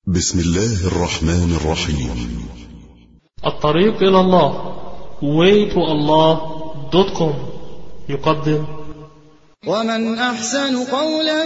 بسم الله الرحمن الرحيم. الطريق إلى الله waytoallah.com يقدم ومن أحسن قولا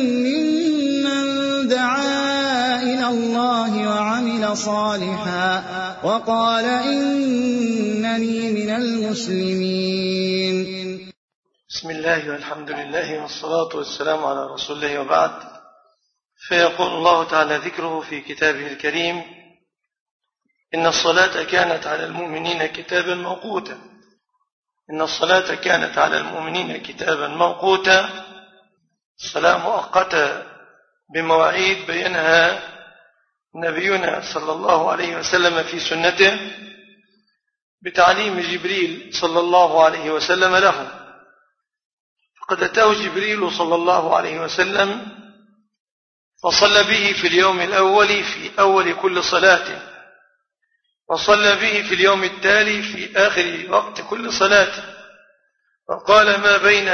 ممن دعا إلى الله وعمل صالحا وقال إنني من المسلمين. بسم الله والحمد لله والصلاة والسلام على رسول الله وبعد. فيقول الله تعالى ذكره في كتابه الكريم: إن الصلاة كانت على المؤمنين كتابا موقوتا. إن الصلاة كانت على المؤمنين كتابا موقوتا. الصلاة مؤقتة بمواعيد بينها نبينا صلى الله عليه وسلم في سنته بتعليم جبريل صلى الله عليه وسلم له. فقد أتاه جبريل صلى الله عليه وسلم وصلى به في اليوم الأول في أول كل صلاة، وصلى به في اليوم التالي في آخر وقت كل صلاة، وقال ما بين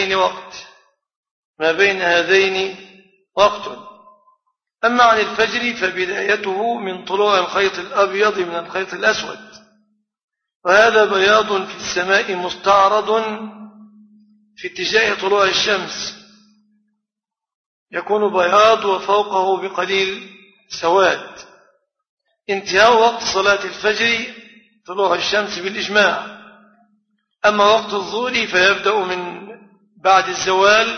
هذين وقت. أما عن الفجر فبدايته من طلوع الخيط الأبيض من الخيط الأسود، وهذا بياض في السماء مستعرض في اتجاه طلوع الشمس، يكون بياض وفوقه بقليل سواد. انتهاء وقت صلاة الفجر طلوع الشمس بالإجماع. أما وقت الظهر فيبدأ من بعد الزوال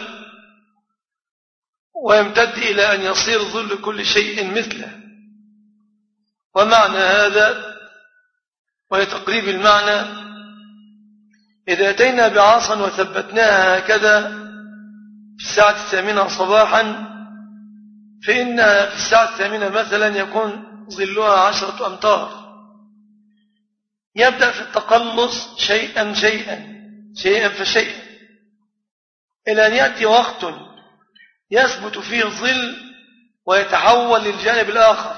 ويمتد إلى أن يصير ظل كل شيء مثله. ومعنى هذا ولتقريب المعنى: إذا أتينا بعصا وثبتناها هكذا في الساعة 8 صباحا، فإنها في الساعة 8 مثلا يكون ظلها 10 أمتار. يبدأ في التقلص شيئا فشيئا إلى أن يأتي وقت يثبت فيه الظل ويتحول للجانب الآخر.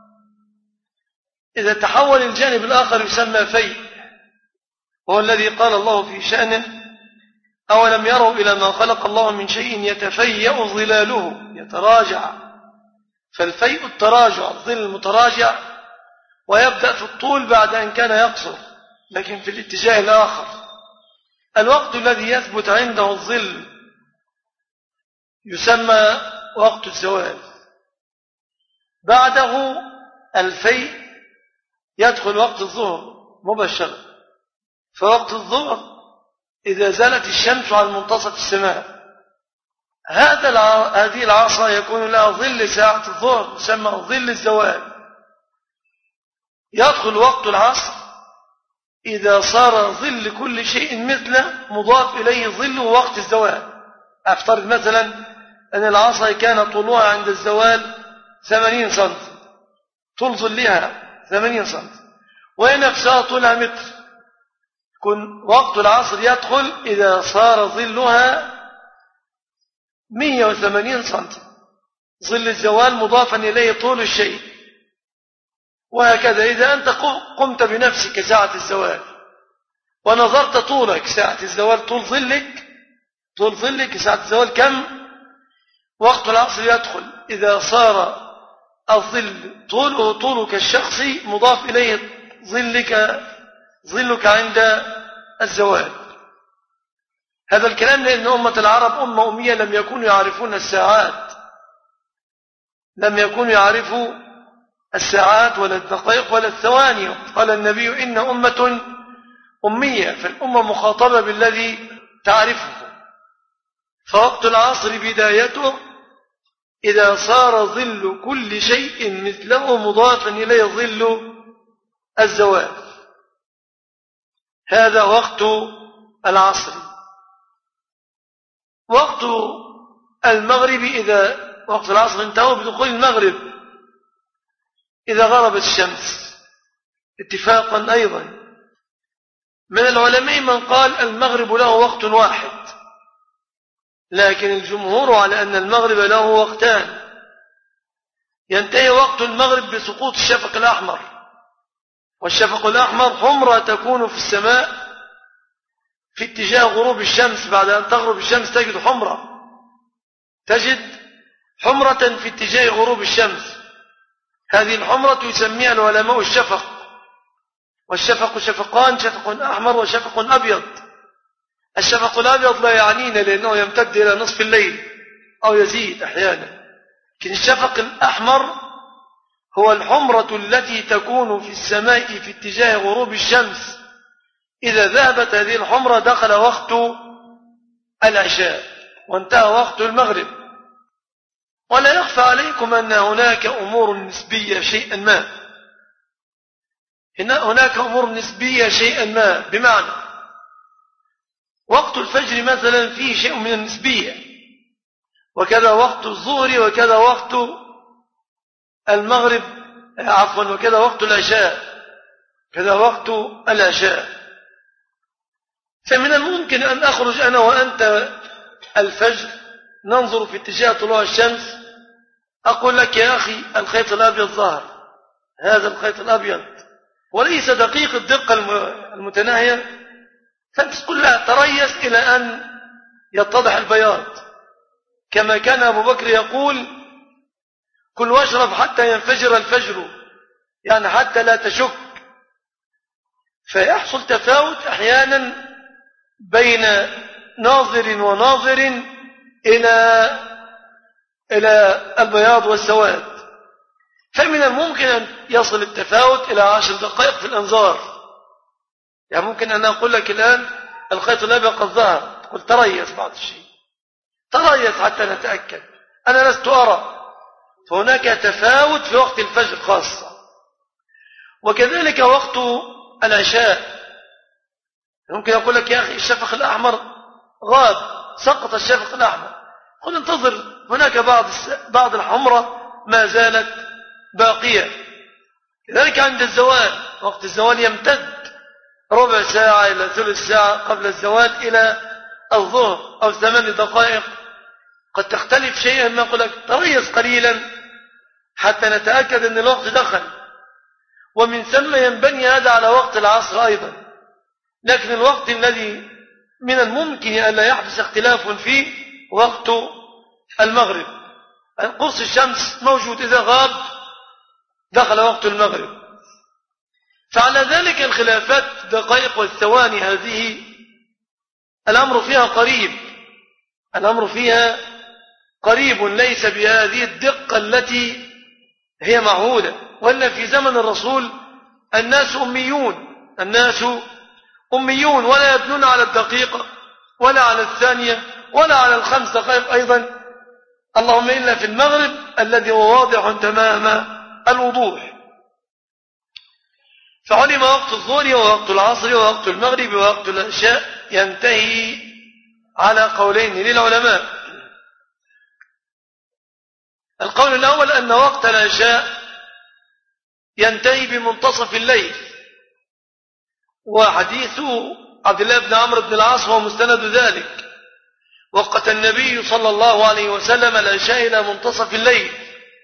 إذا تحول الجانب الآخر يسمى فيء، وهو الذي قال الله في شأنه: أولم يروا إلى ما خلق الله من شيء يتفيأ ظلاله يتراجع. فالفيء التراجع، الظل المتراجع، ويبدأ في الطول بعد أن كان يقصر لكن في الاتجاه الآخر. الوقت الذي يثبت عنده الظل يسمى وقت الزوال. بعده الفيء يدخل وقت الظهر مباشرة. فوقت الظهر إذا زالت الشمس عن منتصف السماء، هذه العصا يكون لها ظل ساعة الظهر يسمى ظل الزوال. يدخل وقت العصر إذا صار ظل كل شيء مثله مضاف إليه ظل وقت الزوال. أفترض مثلا أن العصا كان طولها عند الزوال 80 سم، طول ظلها 80 سم، وهي نفسها طولها متر. يكون وقت العصر يدخل إذا صار ظلها 180 سم، ظل الزوال مضافا إليه طول الشيء. وهكذا إذا أنت قمت بنفسك ساعة الزوال ونظرت طولك ساعة الزوال، طول ظلك ساعة الزوال كم؟ وقت العصر يدخل إذا صار الظل طوله طولك الشخصي مضاف إليه ظلك عند الزوال. هذا الكلام لأن أمة العرب أمة أمية، لم يكونوا يعرفون الساعات، لم يكونوا يعرفوا الساعات ولا الدقائق ولا الثواني. قال النبي: إن أمة أمية، فالأمة مخاطبة بالذي تعرفه. فوقت العصر بدايته إذا صار ظل كل شيء مثله مضافا إليه ظل الزوال. هذا وقت العصر. وقت المغرب إذا وقت العصر انتهى بدخول المغرب إذا غربت الشمس، اتفاقا أيضا من العلماء من قال المغرب له وقت واحد، لكن الجمهور على أن المغرب له وقتان. ينتهي وقت المغرب بسقوط الشفق الأحمر، والشفق الأحمر حمرة تكون في السماء في اتجاه غروب الشمس. بعد أن تغرب الشمس تجد حمرة في اتجاه غروب الشمس. هذه الحمرة يسميها العلماء الشفق، والشفق شفقان، شفق أحمر وشفق أبيض. الشفق الأبيض لا يعنينا لأنه يمتد إلى نصف الليل أو يزيد أحيانا، لكن الشفق الأحمر هو الحمرة التي تكون في السماء في اتجاه غروب الشمس. إذا ذهبت هذه الحمرة دخل وقت العشاء وانتهى وقت المغرب. ولا يخفى عليكم أن هناك أمور نسبية شيئا ما، هناك أمور نسبية شيئا ما، بمعنى وقت الفجر مثلا فيه شيء من النسبية، وكذا وقت الظهر، وكذا وقت المغرب، وكذا وقت العشاء، كذا وقت العشاء. فمن الممكن أن أخرج أنا وأنت الفجر ننظر في اتجاه طلوع الشمس، أقول لك يا أخي الخيط الأبيض ظهر، هذا الخيط الأبيض وليس دقيق الدقة المتناهية، فأنت تقول لا تريث إلى أن يتضح البياض، كما كان أبو بكر يقول كل واشرب حتى ينفجر الفجر، يعني حتى لا تشك. فيحصل تفاوت أحيانا بين ناظر وناظر إلى البياض والسواد، فمن الممكن أن يصل التفاوت إلى 10 دقائق في الأنظار. يعني ممكن أن أقول لك الآن الخيط الأبيض قد ظهر، تقول تريث بعض الشيء، تريث حتى نتأكد، أنا لست أرى. فهناك تفاوت في وقت الفجر خاصة، وكذلك وقت العشاء. ممكن أقول لك يا أخي الشفق الأحمر غاب، سقط الشفق الأحمر، قل انتظر، هناك بعض الحمرة ما زالت باقية. كذلك عند الزوال، وقت الزوال يمتد ربع ساعة إلى ثلث ساعة قبل الزوال إلى الظهر أو 8 دقائق، قد تختلف شيئا ما، أقول لك تريث قليلا حتى نتأكد أن الوقت دخل. ومن ثم ينبني هذا على وقت العصر أيضا. لكن الوقت الذي من الممكن أن لا يحدث اختلاف فيه وقت المغرب، قرص الشمس موجود، إذا غاب دخل وقت المغرب. فعلى ذلك الخلافات الدقائق والثواني هذه الأمر فيها قريب، الأمر فيها قريب، ليس بهذه الدقة التي هي معهودة. وإلا في زمن الرسول الناس أميون ولا يبنون على الدقيقة ولا على الثانية ولا على ال5 دقائق أيضا، اللهم إلا في المغرب الذي هو واضح تمام الوضوح. فعلم وقت الظهر ووقت العصر ووقت المغرب ووقت العشاء ينتهي على قولين للعلماء. القول الأول أن وقت العشاء ينتهي بمنتصف الليل، وحديث عبد الله بن عمرو بن العاص هو مستند ذلك، وقت النبي صلى الله عليه وسلم العشاء إلى منتصف الليل.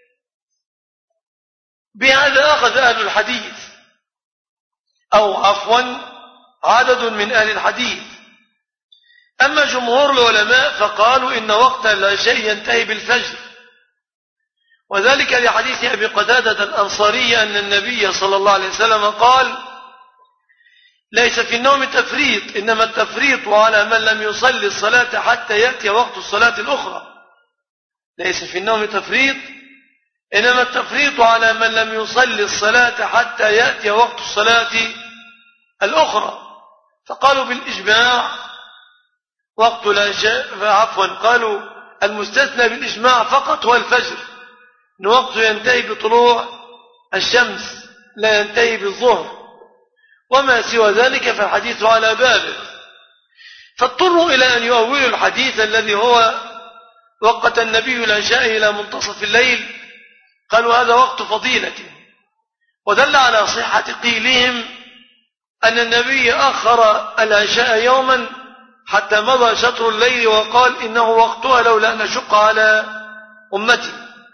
بهذا أخذ أهل الحديث، أو عفوا عدد من أهل الحديث. أما جمهور العلماء فقالوا إن وقت العشاء ينتهي بالفجر، وذلك لحديث أبي قتادة الأنصاري أن النبي صلى الله عليه وسلم قال ليس في النوم تفريط، إنما التفريط على من لم يصلي الصلاة حتى يأتي وقت الصلاة الأخرى. ليس في النوم تفريط، إنما التفريط على من لم يصلي الصلاة حتى يأتي وقت الصلاة الأخرى. فقالوا بالإجماع وقت العشاء، قالوا المستثنى بالإجماع فقط هو الفجر، إن وقته ينتهي بطلوع الشمس لا ينتهي بالظهر، وما سوى ذلك فالحديث على بابه. فاضطروا إلى أن يؤولوا الحديث الذي هو وقت النبي العشاء إلى منتصف الليل، قالوا هذا وقت فضيلة، ودل على صحة قيلهم أن النبي أخر العشاء يوما حتى مضى شطر الليل وقال إنه وقتها لولا أن أشق على أمتي.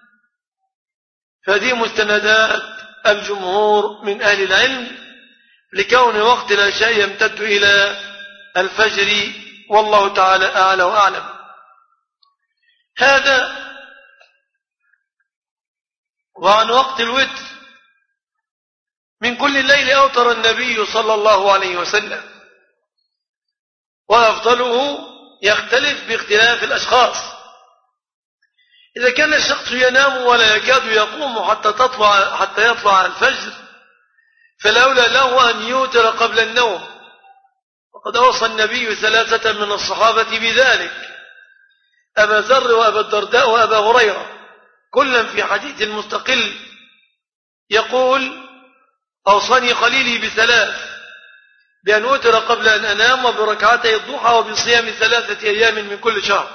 فهذه مستندات الجمهور من أهل العلم لكون وقت العشاء يمتد إلى الفجر، والله تعالى أعلى وأعلم. هذا وعن وقت الوتر: من كل الليل أوتر النبي صلى الله عليه وسلم، وأفضله يختلف باختلاف الأشخاص. إذا كان الشخص ينام ولا يكاد يقوم حتى يطلع الفجر، فالأولى له أن يوتر قبل النوم، وقد أوصى النبي 3 من الصحابة بذلك: أبا ذر وأبا الدرداء وأبا هريرة، كلا في حديث مستقل يقول: أوصاني خليلي ب3: بأن أوتر قبل أن أنام، وبركعتي الضحى، وبصيام 3 أيام من كل شهر.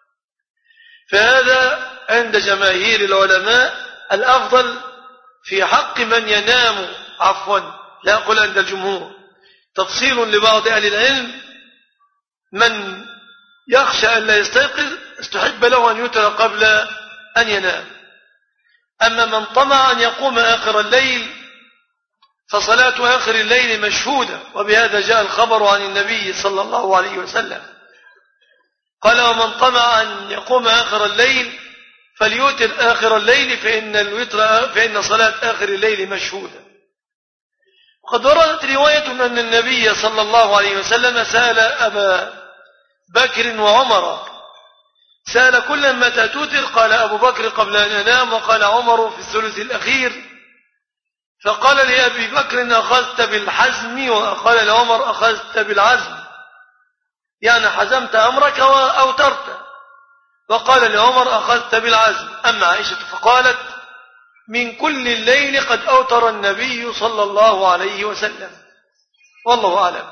فهذا عند جماهير العلماء الأفضل في حق من ينام، لا أقول عند الجمهور، تفصيل لبعض أهل العلم: من يخشى أن لا يستيقظ استحب له أن يوتر قبل أن ينام. أما من طمع أن يقوم آخر الليل فصلاة آخر الليل مشهودة، وبهذا جاء الخبر عن النبي صلى الله عليه وسلم قال: ومن طمع أن يقوم آخر الليل فليوتر آخر الليل فإن صلاة آخر الليل مشهودة. وقد وردت رواية أن النبي صلى الله عليه وسلم سأل أبا بكر وعمر، سأل كل متى توتر؟ قال أبو بكر: قبل أن أنام. وقال عمر: في الثلث الأخير. فقال لأبي بكر: أخذت بالحزم، وقال لعمر: أخذت بالعزم، يعني حزمت أمرك وأوترت. وقال لعمر: أخذت بالعزم. أما عائشة فقالت: من كل الليل قد أوتر النبي صلى الله عليه وسلم، والله أعلم.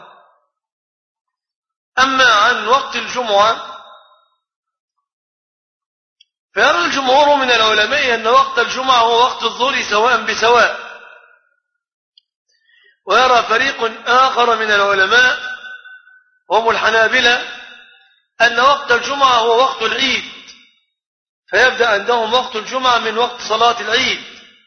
أما عن وقت الجمعة فيرى الجمهور من العلماء أن وقت الجمعة هو وقت الظهر سواء بسواء، ويرى فريق آخر من العلماء وهم الحنابلة أن وقت الجمعة هو وقت العيد، فيبدأ عندهم وقت الجمعة من وقت صلاة العيد،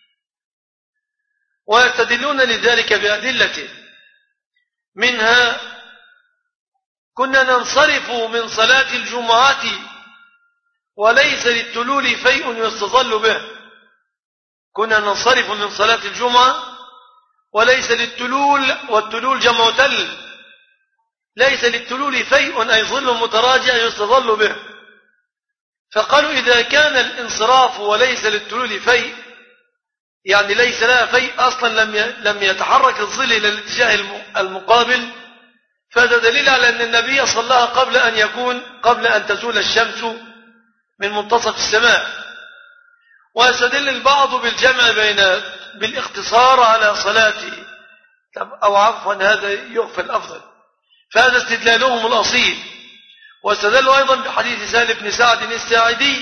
ويستدلون لذلك بأدلة منها: كنا ننصرف من صلاة الجمعة وليس للتلول فيء يستظل به. كنا ننصرف من صلاة الجمعة وليس للتلول، والتلول جمع تل، ليس للتلول فيء أي ظل متراجع يستظل به. فقالوا: إذا كان الانصراف وليس للتلول فيء، يعني ليس لها فيء أصلا، لم يتحرك الظل إلى الاتجاه المقابل، فهذا دليل على أن النبي صلى قبل أن تزول الشمس من منتصف السماء. ويستدل البعض بالجمع بالاختصار على صلاة، أو عفوا هذا يغفل الأفضل، فهذا استدلالهم الأصيل. واستدلوا أيضا بحديث سهل بن سعد الساعدي: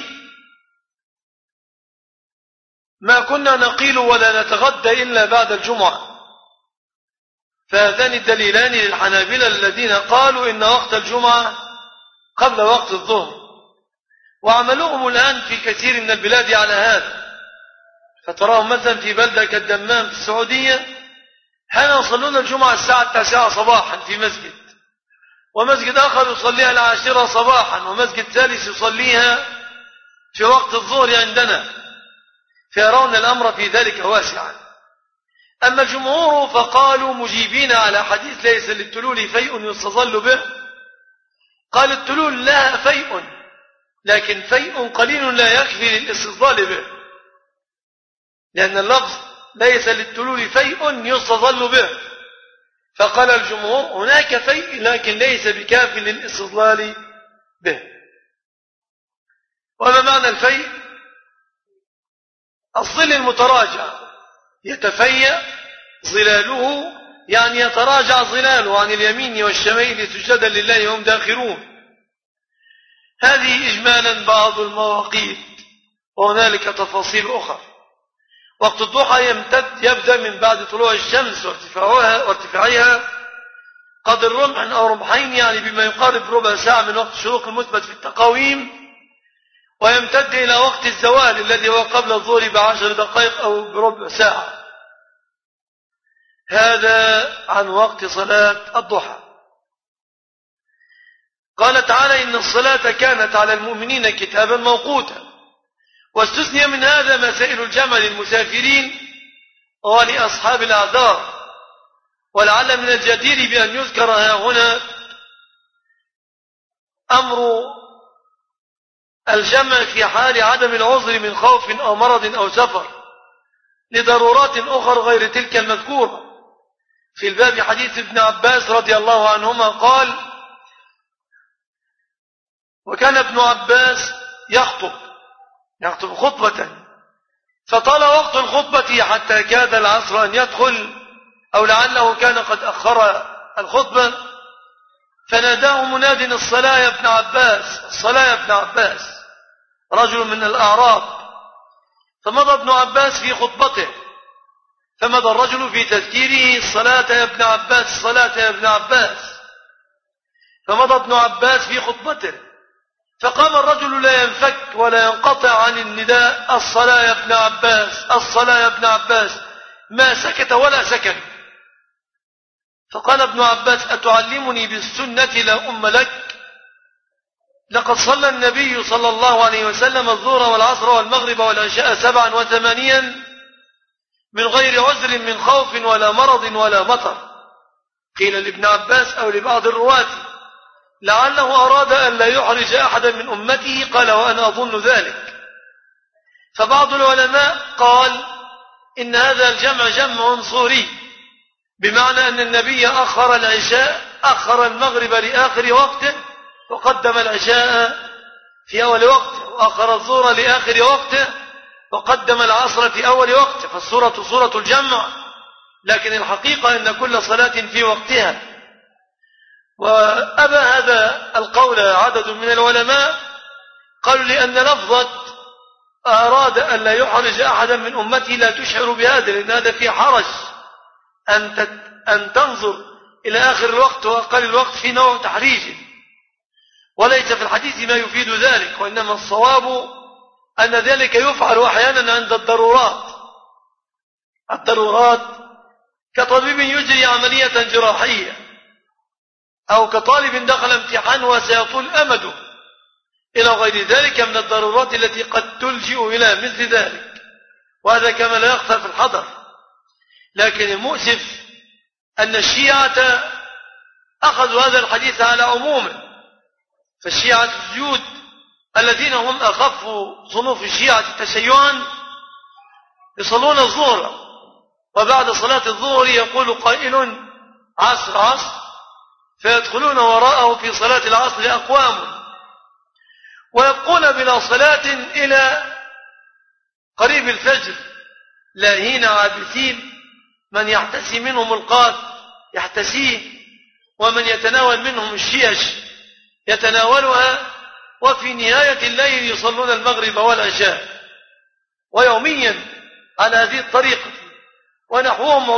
ما كنا نقيل ولا نتغدى إلا بعد الجمعة. فهذان الدليلان للحنابلة الذين قالوا إن وقت الجمعة قبل وقت الظهر، وعملوهم الآن في كثير من البلاد على هذا. فتراهم مثلا في بلدة كالدمام في السعودية حين يصلون الجمعة الساعة 9 صباحا في مسجد، ومسجد آخر يصليها 10 صباحا، ومسجد ثالث يصليها في وقت الظهر عندنا، فيرون الأمر في ذلك واسعا. أما الجمهور فقالوا مجيبين على حديث ليس للتلول فيء يستظل به، قال: التلول لها فيء، لكن فيء قليل لا يكفي للاستظلال به، لأن اللفظ ليس للتلول فيء يستظل به. فقال الجمهور: هناك فيء لكن ليس بكاف للاستظلال به. وما معنى الفيء؟ الظل المتراجع يتفيأ ظلاله، يعني يتراجع ظلاله عن اليمين والشمال سجدا لله وهم داخرون. هذه إجمالا بعض المواقيت، وهنالك تفاصيل أخرى. وقت الضحى يبدأ من بعد طلوع الشمس وارتفاعها قدر رمح أو رمحين، يعني بما يقارب ربع ساعة من وقت الشروق المثبت في التقاويم، ويمتد إلى وقت الزوال الذي هو قبل الظهر ب10 دقائق أو بربع ساعة. هذا عن وقت صلاة الضحى. قال تعالى: إن الصلاة كانت على المؤمنين كتابا موقوتا. واستثني من هذا مسائل الجمع للمسافرين ولأصحاب الأعذار. ولعل من الجدير بأن يذكر هنا أمر الجمع في حال عدم العذر من خوف أو مرض أو سفر لضرورات أخرى غير تلك المذكورة. في الباب حديث ابن عباس رضي الله عنهما قال: وكان ابن عباس يخطب خطبة، فطال وقت الخطبة حتى كاد العصر أن يدخل، أو لعله كان قد أخر الخطبة، فناداه مناد: الصلاة يا ابن عباس، الصلاة يا ابن عباس، رجل من الأعراب. فمضى ابن عباس في خطبته، فمضى الرجل في تذكيره: الصلاة يا ابن عباس، الصلاة يا ابن عباس. فمضى ابن عباس في خطبته، فقام الرجل لا ينفك ولا ينقطع عن النداء: الصلاة يا ابن عباس، الصلاة يا ابن عباس، ما سكت ولا سكن. فقال ابن عباس: أتعلمني بالسنة لا أم لك؟ لقد صلى النبي صلى الله عليه وسلم الظهر والعصر والمغرب والعشاء 7 و8 من غير عذر من خوف ولا مرض ولا مطر. قيل لابن عباس أو لبعض الرواة لعله أراد أن لا يحرج أحدا من أمته، قال: وأنا أظن ذلك. فبعض العلماء قال إن هذا الجمع جمع صوري، بمعنى أن النبي أخر العشاء، أخر المغرب لآخر وقته وقدم العشاء في أول وقته، وأخر الظهر لآخر وقته وقدم العصر في أول وقته. فالصورة صورة الجمع، لكن الحقيقة أن كل صلاة في وقتها. وأبى هذا القول عدد من العلماء، قالوا لأن لفظة أراد أن لا يحرج أحدا من أمتي لا تشعر بهذا، لأن هذا في حرج أن تنظر إلى آخر الوقت وأقل الوقت في نوع تحريج، وليس في الحديث ما يفيد ذلك، وإنما الصواب أن ذلك يفعل أحيانا عند الضرورات كطبيب يجري عملية جراحية، أو كطالب دخل امتحان وسيطول أمده، إلى غير ذلك من الضرورات التي قد تلجئ إلى مثل ذلك، وهذا كما لا يخفى في الحضر. لكن المؤسف أن الشيعة أخذوا هذا الحديث على عمومه، فالشيعة الزيود الذين هم أخف صنوف الشيعة تشيعا يصلون الظهر، وبعد صلاة الظهر يقول قائل: عصر عصر، فيدخلون وراءه في صلاة العصر أقوام، ويبقون بلا صلاة إلى قريب الفجر لاهين عابثين، من يحتسي منهم القات يحتسيه، ومن يتناول منهم الشيش يتناولها، وفي نهاية الليل يصلون المغرب والعشاء، ويوميا على هذه الطريقة. ونحوهم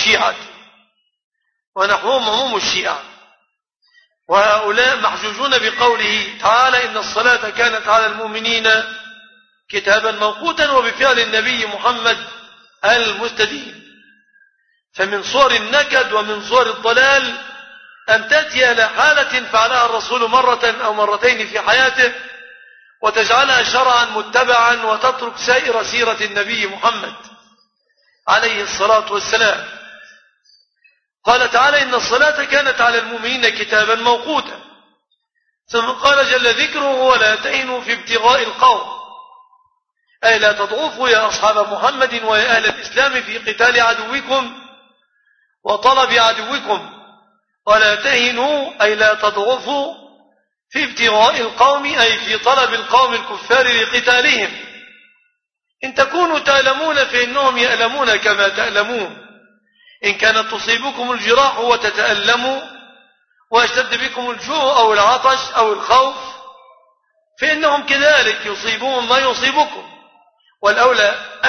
عموم الشيعة، وهؤلاء محجوجون بقوله تعالى: إن الصلاة كانت على المؤمنين كتابا موقوتا، وبفعل النبي محمد المستدين. فمن صور النكد ومن صور الضلال أن تأتي إلى حالة فعلها الرسول مرة أو مرتين في حياته وتجعلها شرعا متبعا، وتترك سائر سيرة النبي محمد عليه الصلاة والسلام. قال تعالى: إن الصلاة كانت على المؤمنين كتابا موقوتا. ثم قال جل ذكره: ولا تهنوا في ابتغاء القوم، أي لا تضعفوا يا أصحاب محمد ويا أهل الإسلام في قتال عدوكم وطلب عدوكم. ولا تهنوا أي لا تضعفوا في ابتغاء القوم، أي في طلب القوم الكفار لقتالهم. إن تكونوا تألمون فإنهم يألمون كما تألمون، إن كانت تصيبكم الجراح وتتألموا ويشتد بكم الجوع أو العطش أو الخوف فإنهم كذلك يصيبون ما يصيبكم. والأولى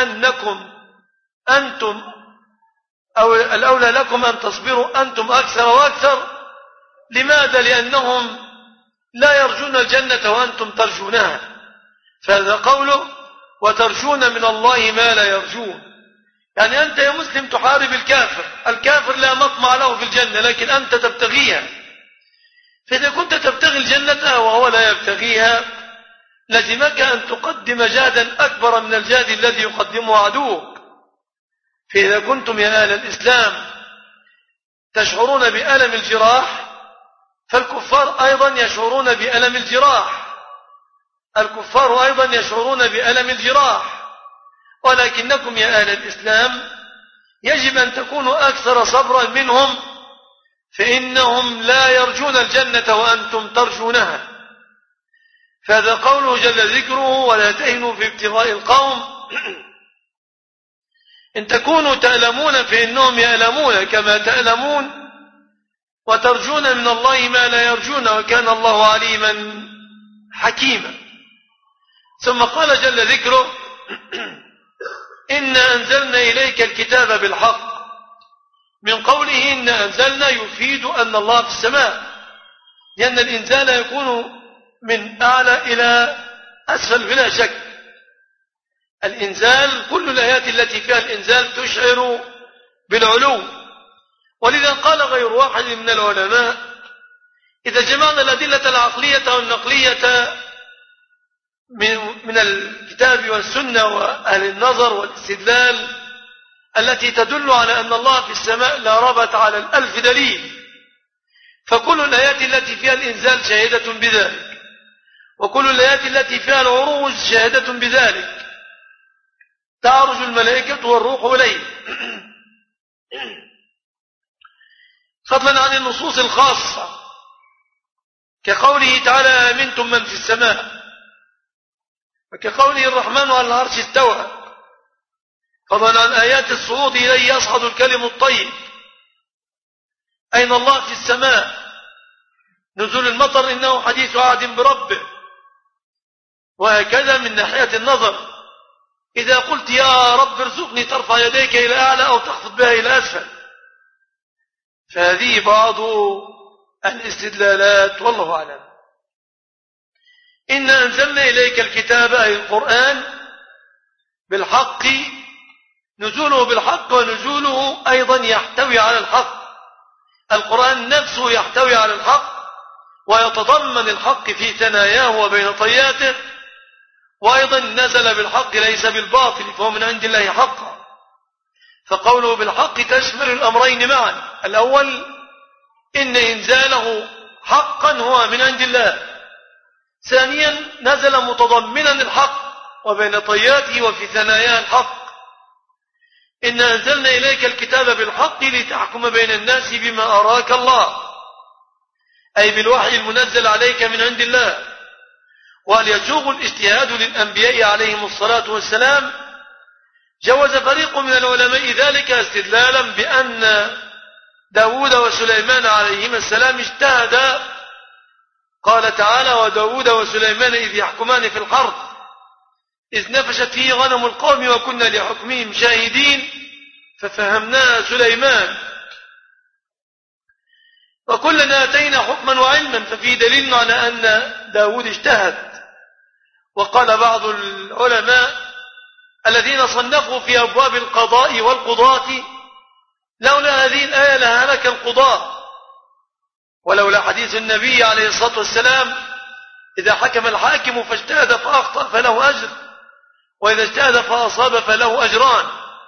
الأولى لكم أن تصبروا أنتم أكثر وأكثر. لماذا؟ لأنهم لا يرجون الجنة وأنتم ترجونها، فهذا قوله: وترجون من الله ما لا يرجون. يعني أنت يا مسلم تحارب الكافر لا مطمع له في الجنة، لكن أنت تبتغيها. فإذا كنت تبتغي الجنة وهو لا يبتغيها لزمك أن تقدم جهدا أكبر من الجهد الذي يقدمه عدوك. فإذا كنتم يا أهل الإسلام تشعرون بألم الجراح، فالكفار أيضا يشعرون بألم الجراح، الكفار أيضا يشعرون بألم الجراح، ولكنكم يا أهل الإسلام يجب أن تكونوا أكثر صبرا منهم، فإنهم لا يرجون الجنة وأنتم ترجونها. فهذا قوله جل ذكره: ولا تهنوا في ابتغاء القوم إن تكونوا تألمون فإنهم يألمون كما تألمون وترجون من الله ما لا يرجون وكان الله عليما حكيما. ثم قال جل ذكره: إنا أنزلنا إليك الكتاب بالحق. من قوله إنا أنزلنا يفيد أن الله في السماء، لأن الإنزال يكون من أعلى إلى أسفل بلا شك. الإنزال كل الآيات التي فيها الإنزال تشعر بالعلو، ولذا قال غير واحد من العلماء: إذا جمعنا الأدلة العقلية والنقلية من الكتاب والسنة وأهل النظر والاستدلال التي تدل على أن الله في السماء لا ربط على 1000 دليل، فكل الآيات التي فيها الإنزال شاهدة بذلك، وكل الآيات التي فيها العروج شاهدة بذلك. تعرج الملائكة والروح إليه، فضلا عن النصوص الخاصة كقوله تعالى: آمنتم من في السماء، وكقوله الرحمن على العرش استوى، فضلا عن آيات الصعود إليه يصعد الكلم الطيب. أين الله في السماء؟ نزول المطر إنه حديث عهد بربه. وهكذا من ناحية النظر، إذا قلت يا رب ارزقني ترفع يديك إلى أعلى أو تخفض بها إلى أسفل، فهذه بعض الاستدلالات والله أعلم. إنا أنزلنا إليك الكتاب أي القرآن بالحق، نزوله بالحق ونزوله أيضا يحتوي على الحق. القرآن نفسه يحتوي على الحق ويتضمن الحق في ثناياه وبين طياته، وأيضا نزل بالحق ليس بالباطل فهو من عند الله حقا. فقوله بالحق تشمل الأمرين معا: الأول إن إنزاله حقا هو من عند الله، ثانيا نزل متضمنا الحق وبين طياته وفي ثناياه الحق. إن أنزلنا إليك الكتاب بالحق لتحكم بين الناس بما أراك الله، أي بالوحي المنزل عليك من عند الله. وهل يسوغ الاجتهاد للأنبياء عليهم الصلاة والسلام؟ جوز فريق من العلماء ذلك استدلالا بأن داود وسليمان عليهما السلام اجتهدا. قال تعالى: وداود وسليمان إذ يحكمان في الحرث إذ نفشت فيه غنم القوم وكنا لحكمهم شاهدين ففهمناها سليمان وكلنا آتينا حكما وعلما، ففي دليل على أن داود اجتهد. وقال بعض العلماء الذين صنفوا في أبواب القضاء والقضاة: لولا هذه الآية لهلك القضاة، ولولا حديث النبي عليه الصلاة والسلام: إذا حكم الحاكم فاجتهد فأخطأ فله أجر، وإذا اجتهد فأصاب فله أجران.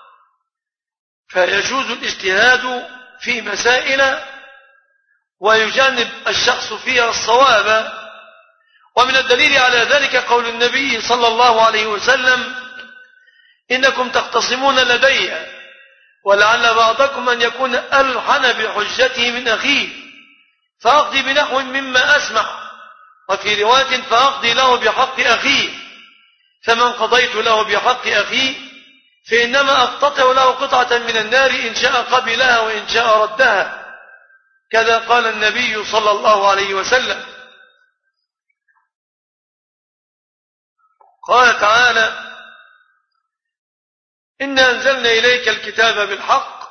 فيجوز الاجتهاد في مسائل ويجانب الشخص فيها الصواب. ومن الدليل على ذلك قول النبي صلى الله عليه وسلم: إنكم تختصمون لدي ولعل بعضكم أن يكون ألحن بحجته من أخيه فأقضي بنحو مما أسمع، وفي رواية فأقضي له بحق أخيه، فمن قضيت له بحق أخيه فإنما أقتطع له قطعة من النار إن شاء قبلها وإن شاء ردها. كذا قال النبي صلى الله عليه وسلم. قال تعالى: إنا أنزلنا إليك الكتاب بالحق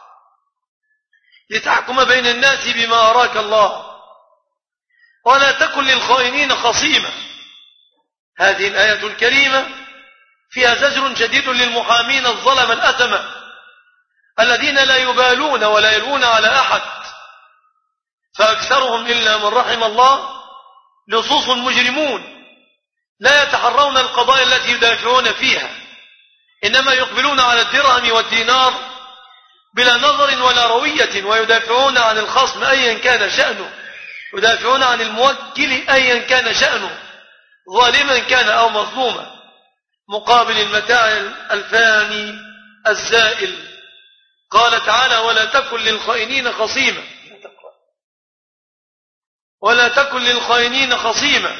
لتحكم بين الناس بما أراك الله ولا تكن للخائنين خصيما. هذه الآية الكريمة فيها زجر شديد للمحامين الظلم الأثمة الذين لا يبالون ولا يلوون على أحد، فأكثرهم إلا من رحم الله لصوص مجرمون لا يتحرون القضايا التي يدافعون فيها، إنما يقبلون على الدرهم والدينار بلا نظر ولا روية، ويدافعون عن الخصم أيا كان شأنه، يدافعون عن الموكل أيا كان شأنه، ظالما كان أو مظلوما، مقابل المتاع الفاني الزائل. قال تعالى: ولا تكن للخائنين خصيما، ولا تكن للخائنين خصيما،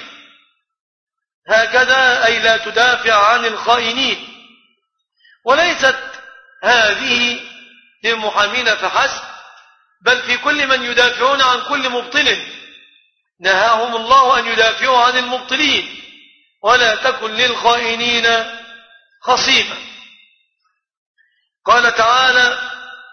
هكذا أي لا تدافع عن الخائنين. وليست هذه للمحامين فحسب، بل في كل من يدافعون عن كل مبطل، نهاهم الله أن يدافعوا عن المبطلين. ولا تكن للخائنين خصيما. قال تعالى: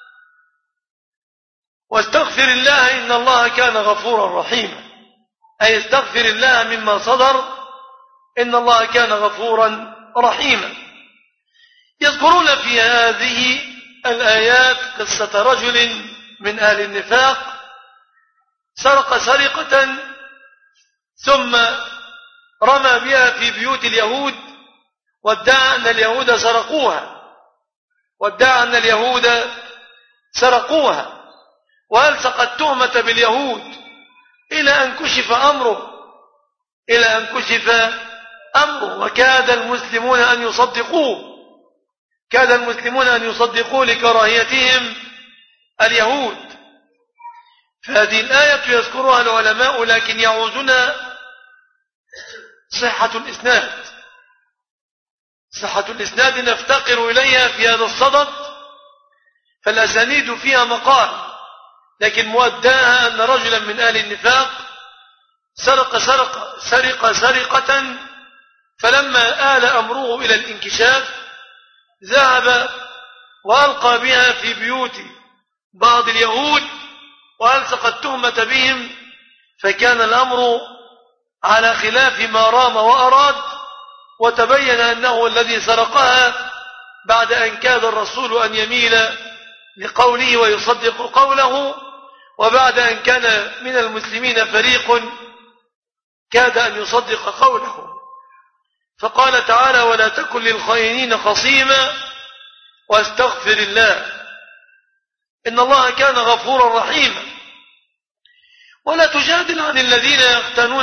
واستغفر الله إن الله كان غفورا رحيما، أي استغفر الله مما صدر، إن الله كان غفورا رحيما. يذكرون في هذه الآيات قصة رجل من أهل النفاق سرق سرقة ثم رمى بها في بيوت اليهود، وادعى أن اليهود سرقوها، وألصق التهمة باليهود إلى أن كشف أمره، وكاد المسلمون أن يصدقوه، لكراهيتهم اليهود. فهذه الآية يذكرها العلماء، لكن يعوزون صحة الإسناد نفتقر إليها في هذا الصدد، فالأسانيد فيها مقال، لكن مؤداها أن رجلا من أهل النفاق سرق سرقة، فلما آل أمره إلى الانكشاف ذهب وألقى بها في بيوت بعض اليهود وألصق التهمة بهم، فكان الأمر على خلاف ما رام وأراد، وتبين أنه الذي سرقها بعد أن كاد الرسول أن يميل لقوله ويصدق قوله، وبعد أن كان من المسلمين فريق كاد أن يصدق قوله. فقال تعالى: ولا تكن للخائنين خصيما واستغفر الله إن الله كان غفورا رحيما. ولا تجادل عن الذين يختانون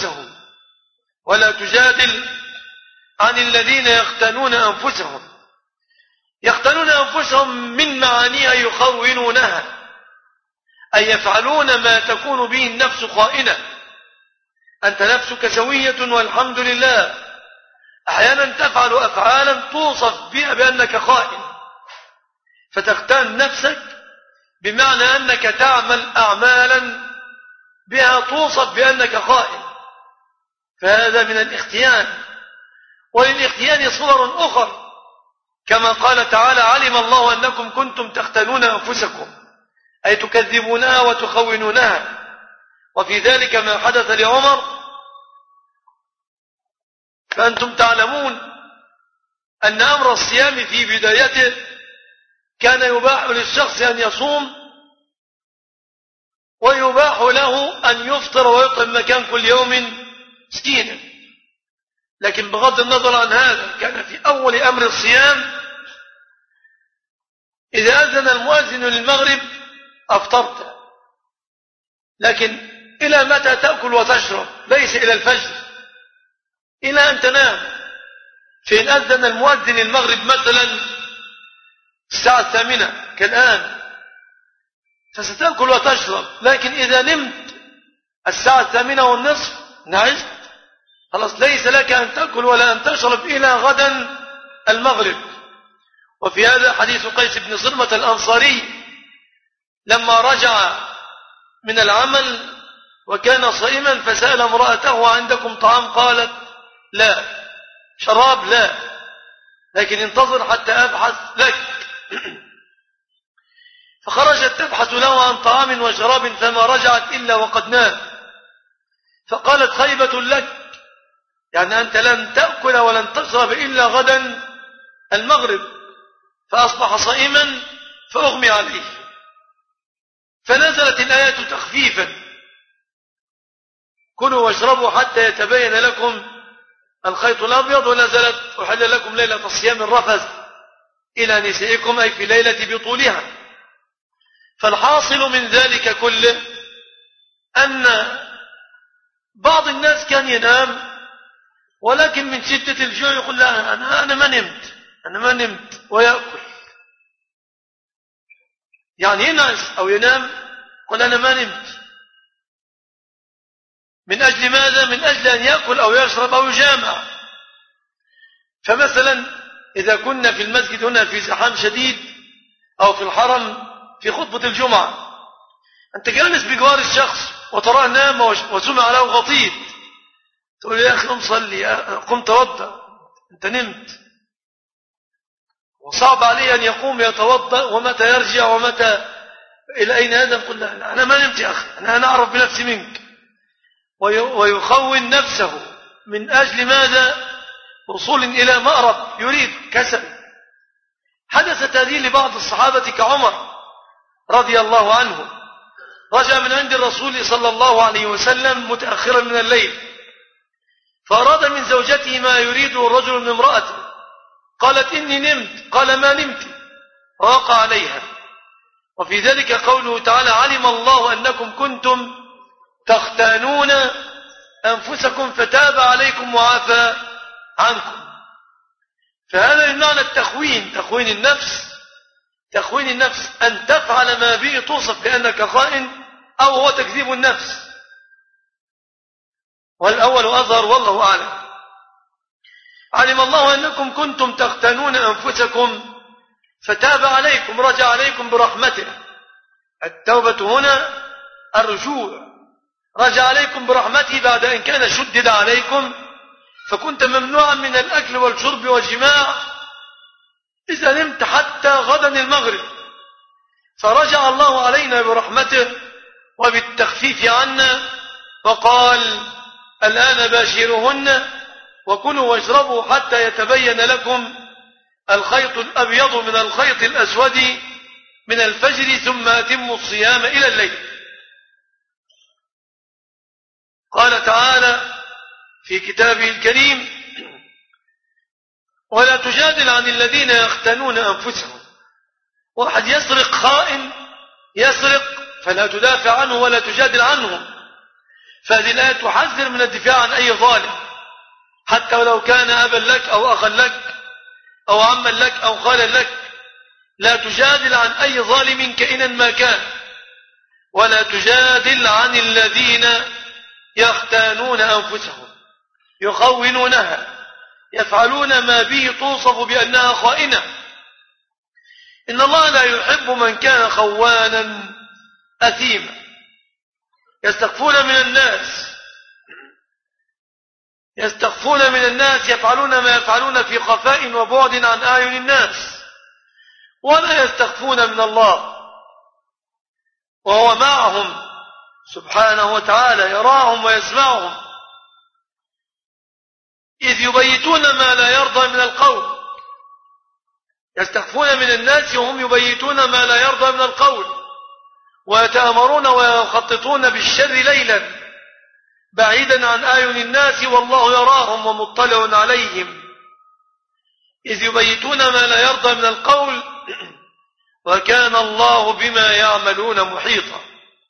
أنفسهم، يختانون أنفسهم من معانيها يخونونها، أي يفعلون ما تكون به النفس خائنة. أنت نفسك سوية والحمد لله، أحيانا تفعل أفعالا توصف بها بأنك خائن، فتختان نفسك بمعنى أنك تعمل أعمالا بها توصف بأنك خائن، فهذا من الاختيان. وللاختيان صور أخرى، كما قال تعالى: علم الله أنكم كنتم تختانون أنفسكم، أي تكذبونها وتخونونها. وفي ذلك ما حدث لعمر، فأنتم تعلمون أن أمر الصيام في بدايته كان يباح للشخص أن يصوم، ويباح له أن يفطر ويطعم مكان كل يوم مسكينا. لكن بغض النظر عن هذا، كان في أول أمر الصيام إذا أذن المؤذن للمغرب أفطرت، لكن إلى متى تأكل وتشرب؟ ليس إلى الفجر، إلى أن تنام. فإن أذن المؤذن للمغرب مثلا الساعة 8 كالآن، فستأكل وتشرب، لكن إذا نمت الساعة 8:30 نعست، خلاص ليس لك أن تأكل ولا أن تشرب إلى غدا المغرب. وفي هذا حديث قيس بن صرمة الأنصاري لما رجع من العمل وكان صائما، فسأل امرأته: عندكم طعام؟ قالت: لا. شراب؟ لا، لكن انتظر حتى أبحث لك. فخرجت تبحث له عن طعام وشراب، فما رجعت إلا وقد نام. فقالت: خيبة لك، يعني أنت لن تأكل ولن تشرب إلا غدا المغرب. فأصبح صائما فأغمي عليه، فنزلت الآية تخفيفا: كلوا واشربوا حتى يتبين لكم الخيط الأبيض ونزلت أحل لكم ليلة الصيام الرفث إلى نسائكم، أي في ليلة بطولها. فالحاصل من ذلك كله أن بعض الناس كان ينام، ولكن من شدة الجوع يقول لا أنا ما نمت ويأكل. يعني ينعس أو ينام يقول أنا ما نمت. من أجل ماذا؟ من أجل أن يأكل أو يشرب أو يجامع. فمثلا إذا كنا في المسجد هنا في زحام شديد أو في الحرم في خطبة الجمعة، أنت جالس بجوار الشخص وتراه نام وسمع له غطيط، تقول يا أخي قم صلي، قم توضأ، أنت نمت. وصعب عليه أن يقوم يتوضأ ومتى يرجع ومتى إلى أين يذهب. قل لا أنا ما نمت يا أخي، أنا أعرف بنفسي منك. ويخون نفسه من أجل ماذا؟ وصول إلى مأرب يريد كسل. حدثت هذه لبعض الصحابة كعمر رضي الله عنه، رجع من عند الرسول صلى الله عليه وسلم متأخرا من الليل، فأراد من زوجته ما يريده الرجل من امرأته، قالت إني نمت، قال ما نمت، راق عليها. وفي ذلك قوله تعالى علم الله أنكم كنتم تختانون أنفسكم فتاب عليكم وعفى عنكم. فهذا من معنى التخوين، تخوين النفس أن تفعل ما به توصف بأنك خائن أو هو تكذيب النفس، والأول أظهر والله أعلم. علم الله أنكم كنتم تختانون أنفسكم فتاب عليكم، رجع عليكم برحمته. التوبة هنا الرجوع، رجع عليكم برحمته بعد أن كان شدد عليكم، فكنت ممنوعا من الأكل والشرب والجماع إذا نمت حتى غدا المغرب، فرجع الله علينا برحمته وبالتخفيف عنا، وقال الآن باشروهن وكلوا واشربوا حتى يتبين لكم الخيط الأبيض من الخيط الأسود من الفجر ثم أتموا الصيام إلى الليل. قال تعالى في كتابه الكريم ولا تجادل عن الذين يختنون أنفسهم. واحد يسرق، خائن يسرق، فلا تدافع عنه ولا تجادل عنه. فهذه الآية تحذر من الدفاع عن أي ظالم، حتى ولو كان أبا لك أو أخا لك أو عما لك أو خالا لك. لا تجادل عن أي ظالم كائنا ما كان، ولا تجادل عن الذين يختانون أنفسهم، يخونونها، يفعلون ما به توصف بأنها خائنة. إن الله لا يحب من كان خوانا أثيما. يستخفون من الناس، يفعلون ما يفعلون في خفاء وبعد عن أعين الناس، ولا يستخفون من الله وهو معهم سبحانه وتعالى، يراهم ويسمعهم إذ يبيتون ما لا يرضى من القول. يستخفون من الناس وهم يبيتون ما لا يرضى من القول، ويتأمرون ويخططون بالشر ليلا بعيدا عن أعين الناس والله يراهم ومطلع عليهم إذ يبيتون ما لا يرضى من القول وكان الله بما يعملون محيطا.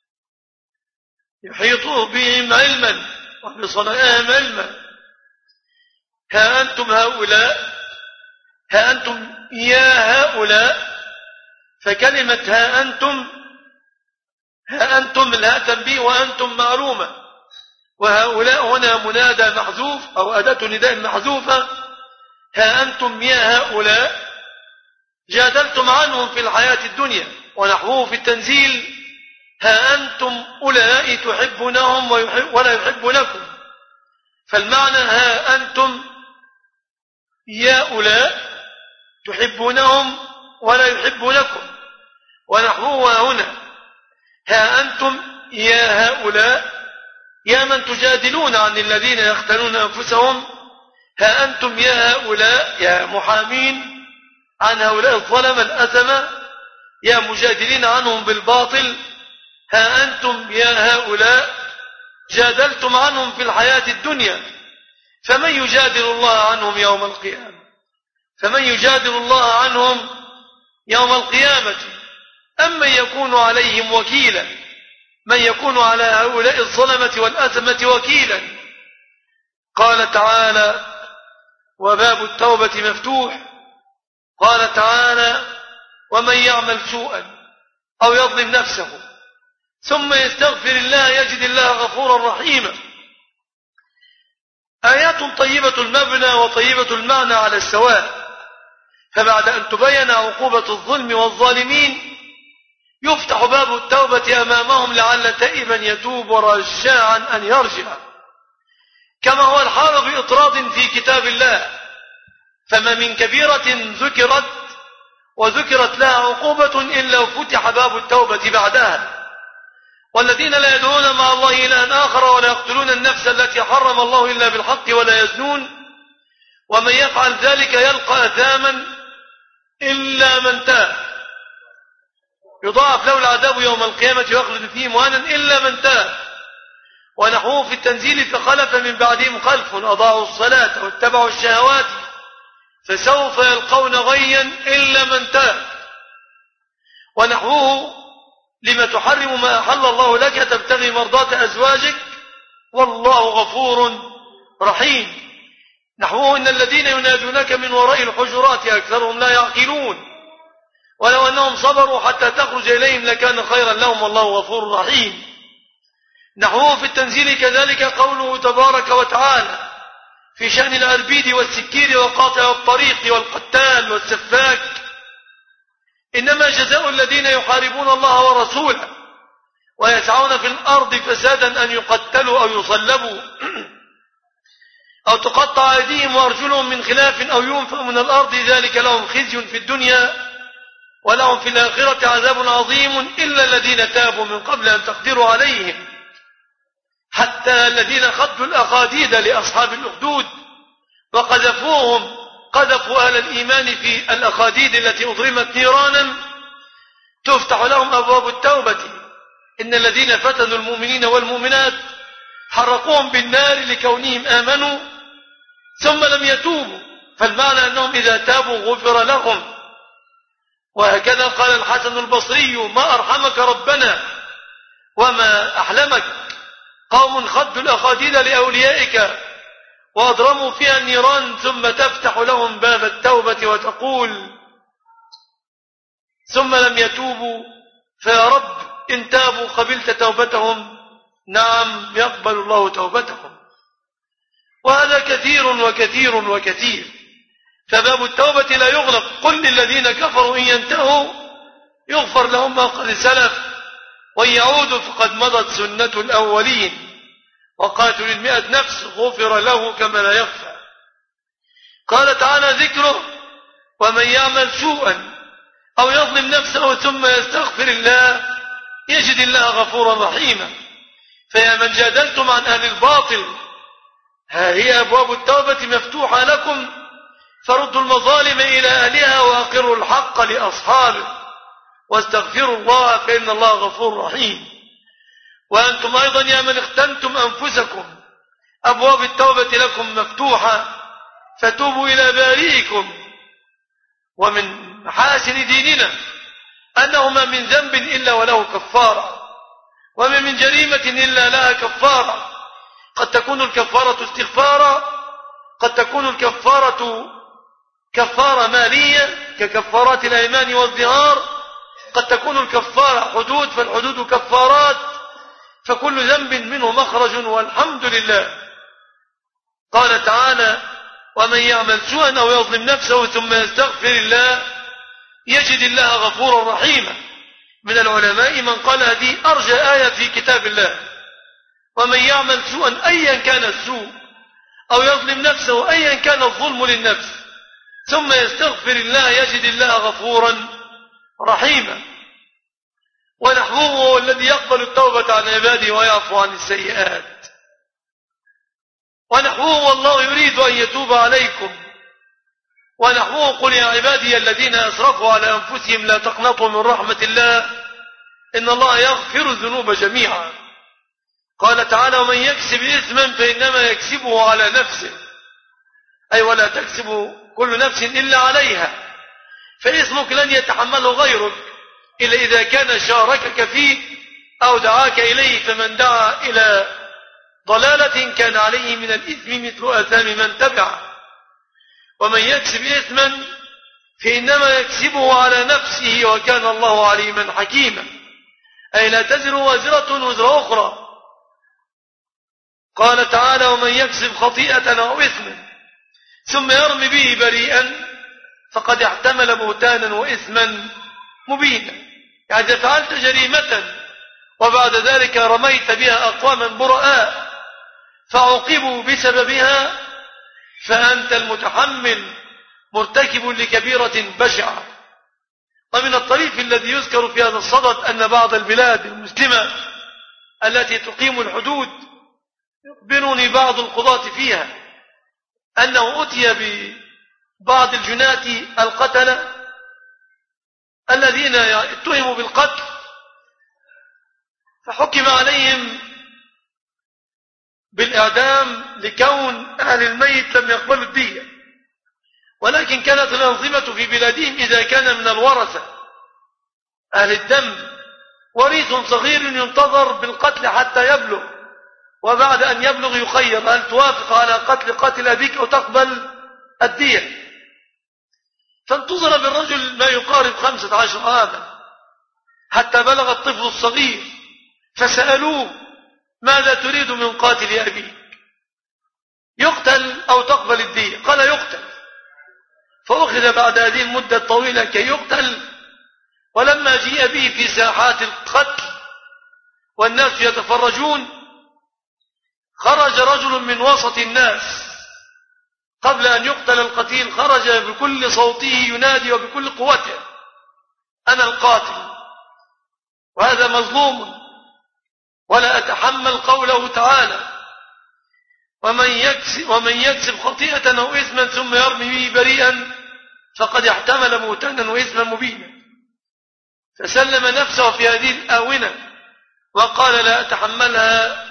يحيط بهم علما وبصنائهم علما. ها أنتم هؤلاء، ها أنتم يا هؤلاء، فكلمة ها أنتم الهاء تنبيه وأنتم معلومة، وهؤلاء هنا منادى محذوف أو أداة نداء محذوفة. ها أنتم يا هؤلاء جادلتم عنهم في الحياة الدنيا ونحوه في التنزيل. ها أنتم أولئك تحبونهم ولا يحبونكم. فالمعنى ها أنتم يا أولئك تحبونهم ولا يحبونكم، ونحوه هنا ها أنتم يا هؤلاء يا من تجادلون عن الذين يختنون أنفسهم. ها أنتم يا هؤلاء يا محامين عن هؤلاء الظلمة الأثمة، يا مجادلين عنهم بالباطل. ها أنتم يا هؤلاء جادلتم عنهم في الحياة الدنيا فمن يجادل الله عنهم يوم القيامة؟ فمن يجادل الله عنهم يوم القيامة أم من يكون عليهم وكيلا؟ من يكون على هؤلاء الظلمة والأثمة وكيلا؟ قال تعالى: وباب التوبة مفتوح. قال تعالى: ومن يعمل سوءا أو يظلم نفسه ثم يستغفر الله يجد الله غفورا رحيما. آيات طيبة المبنى وطيبة المعنى على السواء. فبعد أن تبين عقوبة الظلم والظالمين يفتح باب التوبة أمامهم لعل تائبا يتوب ورجاعا أن يرجع، كما هو الحال بإطراد في كتاب الله. فما من كبيرة ذكرت وذكرت لها عقوبة إلا فتح باب التوبة بعدها. والذين لا يدعون مع الله إلها آخر ولا يقتلون النفس التي حرم الله إلا بالحق ولا يزنون ومن يفعل ذلك يلقى أثاما إلا من تاب يضاعف له العذاب يوم القيامة ويخلد فيه مهانا إلا من تاب. ونحوه في التنزيل: فخلف من بعدهم خلف أضاعوا الصلاة واتبعوا الشهوات فسوف يلقون غيا إلا من تاب. ونحوه: لما تحرم ما أحل الله لك تبتغي مرضات أزواجك والله غفور رحيم. نحوه: إن الذين ينادونك من وراء الحجرات أكثرهم لا يعقلون ولو أنهم صبروا حتى تخرج إليهم لكان خيرا لهم والله غفور رحيم. نحوه في التنزيل كذلك قوله تبارك وتعالى في شأن العربيد والسكير وقاطع الطريق والقتال والسفاك: إنما جزاء الذين يحاربون الله ورسوله ويسعون في الأرض فسادا أن يقتلوا أو يصلبوا أو تقطع أيديهم وأرجلهم من خلاف أو ينفوا من الأرض ذلك لهم خزي في الدنيا ولهم في الآخرة عذاب عظيم إلا الذين تابوا من قبل أن تقدروا عليهم. حتى الذين خدوا الأخاديد لأصحاب الأخدود وقذفوهم قذفوا أهل الإيمان في الأخاديد التي أضرمت نيرانا تفتح لهم أبواب التوبة. إن الذين فتنوا المؤمنين والمؤمنات حرقوهم بالنار لكونهم آمنوا ثم لم يتوبوا، فالمعنى أنهم إذا تابوا غفر لهم. وهكذا قال الحسن البصري: ما أرحمك ربنا وما أحلمك، قوم خدوا الأخاديد لأوليائك وأضرموا فيها النيران ثم تفتح لهم باب التوبة وتقول ثم لم يتوبوا فيا رب إن تابوا قبلت توبتهم. نعم يقبل الله توبتهم. وهذا كثير وكثير وكثير. فباب التوبة لا يغلق. قل للذين كفروا إن ينتهوا يغفر لهم ما قد سلف وإن يعودوا فقد مضت سنة الأولين وقاتل 100 نفس غفر له كما لا يخفى. قال تعالى ذكره: ومن يعمل سوءا أو يظلم نفسه ثم يستغفر الله يجد الله غفورا رحيما. فيا من جادلتم عن أهل الباطل ها هي أبواب التوبة مفتوحة لكم، فردوا المظالم إلى أهلها وأقروا الحق لأصحابه واستغفروا الله فإن الله غفور رحيم. وأنتم أيضا يا من اختنتم أنفسكم أبواب التوبة لكم مفتوحة، فتوبوا إلى بارئكم. ومن محاسن ديننا أنه ما من ذنب إلا وله كفارة، وما من جريمة إلا لها كفارة. قد تكون الكفارة استغفارا، قد تكون الكفارة كفارة مالية ككفارات الأيمان والظهار، قد تكون الكفارة حدود فالحدود كفارات، فكل ذنب منه مخرج والحمد لله. قال تعالى: ومن يعمل سوءا أو يظلم نفسه ثم يستغفر الله يجد الله غفورا رحيما. من العلماء من قال هذه أرجى آية في كتاب الله: ومن يعمل سوءا أيا كان السوء أو يظلم نفسه أيا كان الظلم للنفس ثم يستغفر الله يجد الله غفورا رحيما. ونحوه الذي يقبل التوبة عن عباده ويعفو عن السيئات. ونحوه والله يريد أن يتوب عليكم. ونحوه قل يا عبادي الذين أسرفوا على أنفسهم لا تقنطوا من رحمة الله إن الله يغفر الذنوب جميعا. قال تعالى: ومن يكسب إثما فإنما يكسبه على نفسه أي ولا تكسب كل نفس إلا عليها، فإثمك لن يتحمله غيرك إلا إذا كان شاركك فيه أو دعاك إليه، فمن دعا إلى ضلالة كان عليه من الإثم مثل آثام من تبعه، ومن يكسب إثما فإنما يكسبه على نفسه وكان الله عليما حكيما، أي لا تزر وازرة وزر أخرى. قال تعالى: ومن يكسب خطيئة أو إثما ثم يرمي به بريئا فقد احتمل بهتانا وإثما مبينا. يعني إذا فعلت جريمة وبعد ذلك رميت بها أقواما براء فعوقبوا بسببها فأنت المتحمل مرتكب لكبيرة بشعة. ومن الطريف الذي يذكر في هذا الصدد أن بعض البلاد المسلمة التي تقيم الحدود يخبرني بعض القضاة فيها أنه أتي ببعض الجنات القتلة الذين اتهموا بالقتل، فحكم عليهم بالإعدام لكون أهل الميت لم يقبلوا الدية، ولكن كانت الأنظمة في بلادهم إذا كان من الورثة أهل الدم وريث صغير ينتظر بالقتل حتى يبلغ، وبعد أن يبلغ يخير هل توافق على قتل أبيك أو تقبل الدية. فانتظر بالرجل ما يقارب 15 عاما حتى بلغ الطفل الصغير، فسألوه: ماذا تريد من قاتل أبيك؟ يقتل أو تقبل الدية؟ قال: يقتل. فأخذ بعد هذه المدة الطويلة كي يقتل، ولما جيء به في ساحات القتل والناس يتفرجون خرج رجل من وسط الناس قبل أن يقتل القتيل، خرج بكل صوته ينادي وبكل قوته: أنا القاتل وهذا مظلوم ولا أتحمل قوله تعالى: ومن يكسب خطيئة أو إثما ثم يرمي به بريئا فقد احتمل بهتانا وإثما مبينا. فسلم نفسه في هذه الآونة وقال: لا أتحملها،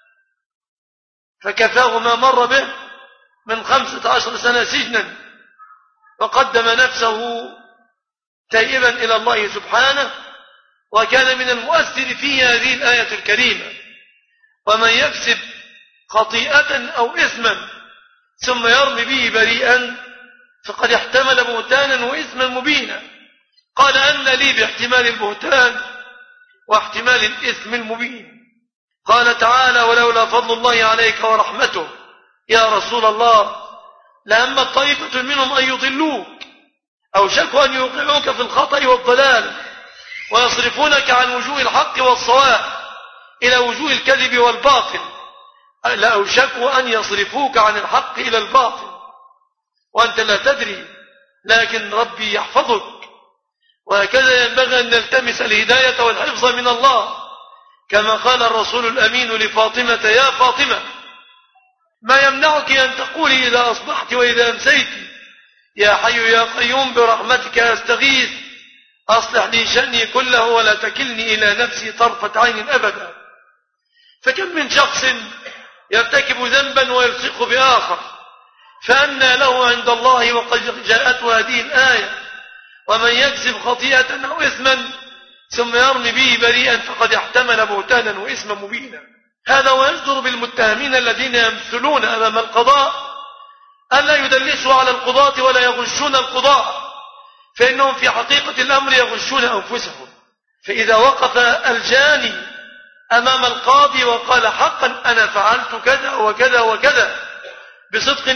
فكفاه ما مر به من 15 سنة سجنا، وقدم نفسه تائبا إلى الله سبحانه، وكان من المؤثر في هذه الآية الكريمة: ومن يكسب خطيئة أو إثما ثم يرمي به بريئا فقد احتمل بهتانا وإثما مبينا. قال: أن لي باحتمال البهتان واحتمال الإثم المبين. قال تعالى: ولولا فضل الله عليك ورحمته يا رسول الله لهم طائفة منهم أن يضلوك أو شكوا أن يوقعوك في الخطأ والضلال ويصرفونك عن وجوه الحق والصواب إلى وجوه الكذب والباطل، لا أوشكوا أن يصرفوك عن الحق إلى الباطل وأنت لا تدري، لكن ربي يحفظك. وهكذا ينبغي أن نلتمس الهداية والحفظ من الله، كما قال الرسول الأمين لفاطمة: يا فاطمة، ما يمنعك أن تقولي إذا أصبحت وإذا أمسيت: يا حي يا قيوم برحمتك أستغيث أصلح لي شأني كله ولا تكلني إلى نفسي طرفة عين أبدا. فكم من شخص يرتكب ذنبا ويلصق بآخر، فأنى له عند الله وقد جاءته هذه الآية: ومن يكسب خطيئة أو إثما ثم يرمي به بريئا فقد احتمل بهتانا وإثما مبينا. هذا ويصدر بالمتهمين الذين يمثلون أمام القضاء ألا يدلسوا على القضاة ولا يغشون القضاء، فإنهم في حقيقة الأمر يغشون أنفسهم. فإذا وقف الجاني أمام القاضي وقال: حقا أنا فعلت كذا وكذا وكذا، بصدق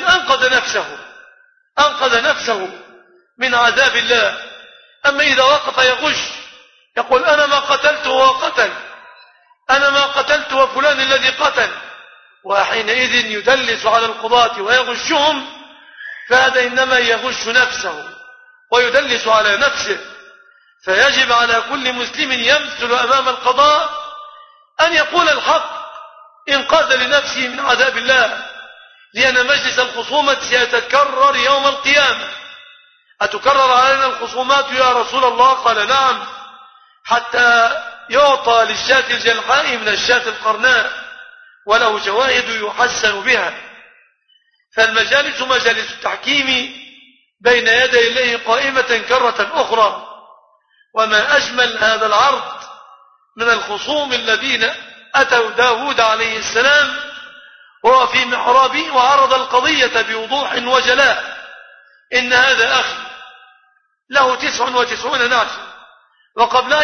أنقذ نفسه من عذاب الله. أما إذا وقف يغش يقول: أنا ما قتلت وهو قتل، أنا ما قتلت وفلان الذي قتل، وحينئذ يدلس على القضاة ويغشهم، فهذا إنما يغش نفسه ويدلس على نفسه. فيجب على كل مسلم يمثل أمام القضاء أن يقول الحق إنقاذ لنفسه من عذاب الله، لأن مجلس الخصومة سيتكرر يوم القيامة. أتكرر علينا الخصومات يا رسول الله؟ قال: نعم، حتى يعطى للشاة الجلحاء من الشاة القرناء وله شواهد يحسن بها. فالمجالس مجالس التحكيم بين يدي الله قائمة كرة أخرى. وما أجمل هذا العرض من الخصوم الذين أتوا داود عليه السلام وهو في محرابه وعرض القضية بوضوح وجلاء. إن هذا أخي له 99 نعجة، وقبلها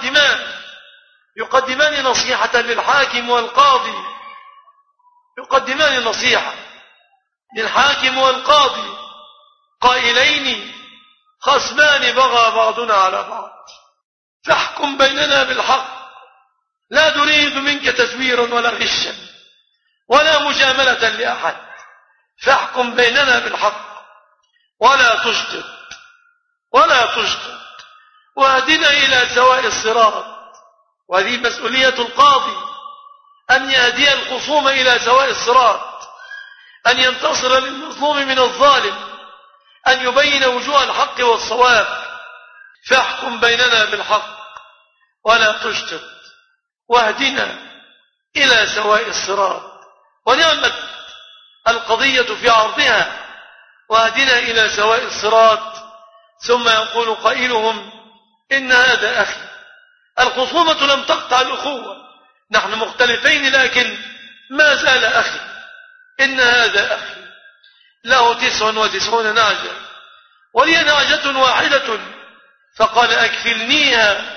يقدمان نصيحة للحاكم والقاضي، يقدمان نصيحة للحاكم والقاضي قائلين خصمان بغى بعضنا على بعض فاحكم بيننا بالحق، لا نريد منك تزويرا ولا غشا ولا مجاملة لأحد، فاحكم بيننا بالحق ولا تشطط واهدنا إلى سواء الصراط. وهذه مسؤولية القاضي أن يهدي الخصوم إلى سواء الصراط، أن ينتصر للمظلوم من الظالم، أن يبين وجوه الحق والصواب. فاحكم بيننا بالحق ولا تشطط واهدنا إلى سواء الصراط. ونعمت القضية في عرضها، واهدنا إلى سواء الصراط. ثم يقول قائلهم إن هذا أخي. الخصومة لم تقطع الأخوة، نحن مختلفين لكن ما زال أخي. إن هذا أخي له 99 نعجة ولي نعجة واحدة، فقال أكفلنيها.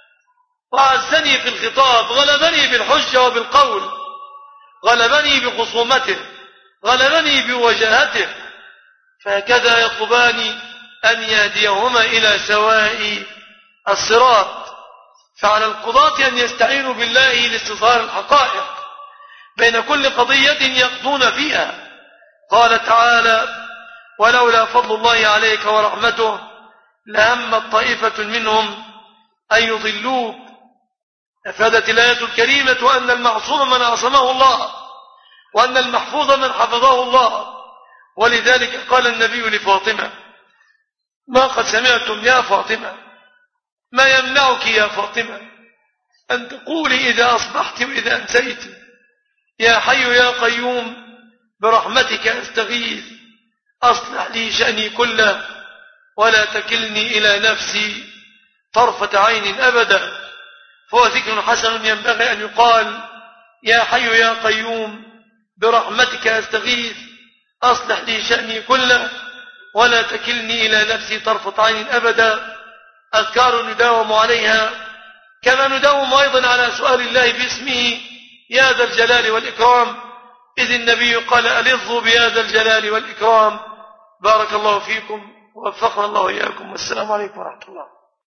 وعزني في الخطاب، غلبني بالحجة وبالقول، غلبني بخصومته، غلبني بوجاهته. فهكذا يطلبان أن يهديهما إلى سواء الصراط. فعلى القضاة أن يستعينوا بالله لاستظهار الحقائق بين كل قضية يقضون فيها. قال تعالى ولولا فضل الله عليك ورحمته لهمت طائفة منهم أن يضلوك. أفادت الآية الكريمة أن المعصوم من عصمه الله، وأن المحفوظ من حفظه الله. ولذلك قال النبي لفاطمة ما قد سمعتم يا فاطمة، ما يمنعك يا فاطمة أن تقولي إذا أصبحت وإذا أمسيت يا حي يا قيوم برحمتك أستغيث أصلح لي شأني كله ولا تكلني إلى نفسي طرفة عين أبدا. فهو ذكر حسن ينبغي أن يقال يا حي يا قيوم برحمتك أستغيث أصلح لي شأني كله ولا تكلني إلى نفسي طرفة عين أبدا. أذكار نداوم عليها كما نداوم أيضا على سؤال الله باسمه يا ذا الجلال والإكرام، إذ النبي قال ألظوا بيا ذا الجلال والإكرام. بارك الله فيكم ووفقنا الله وإياكم، والسلام عليكم ورحمة الله.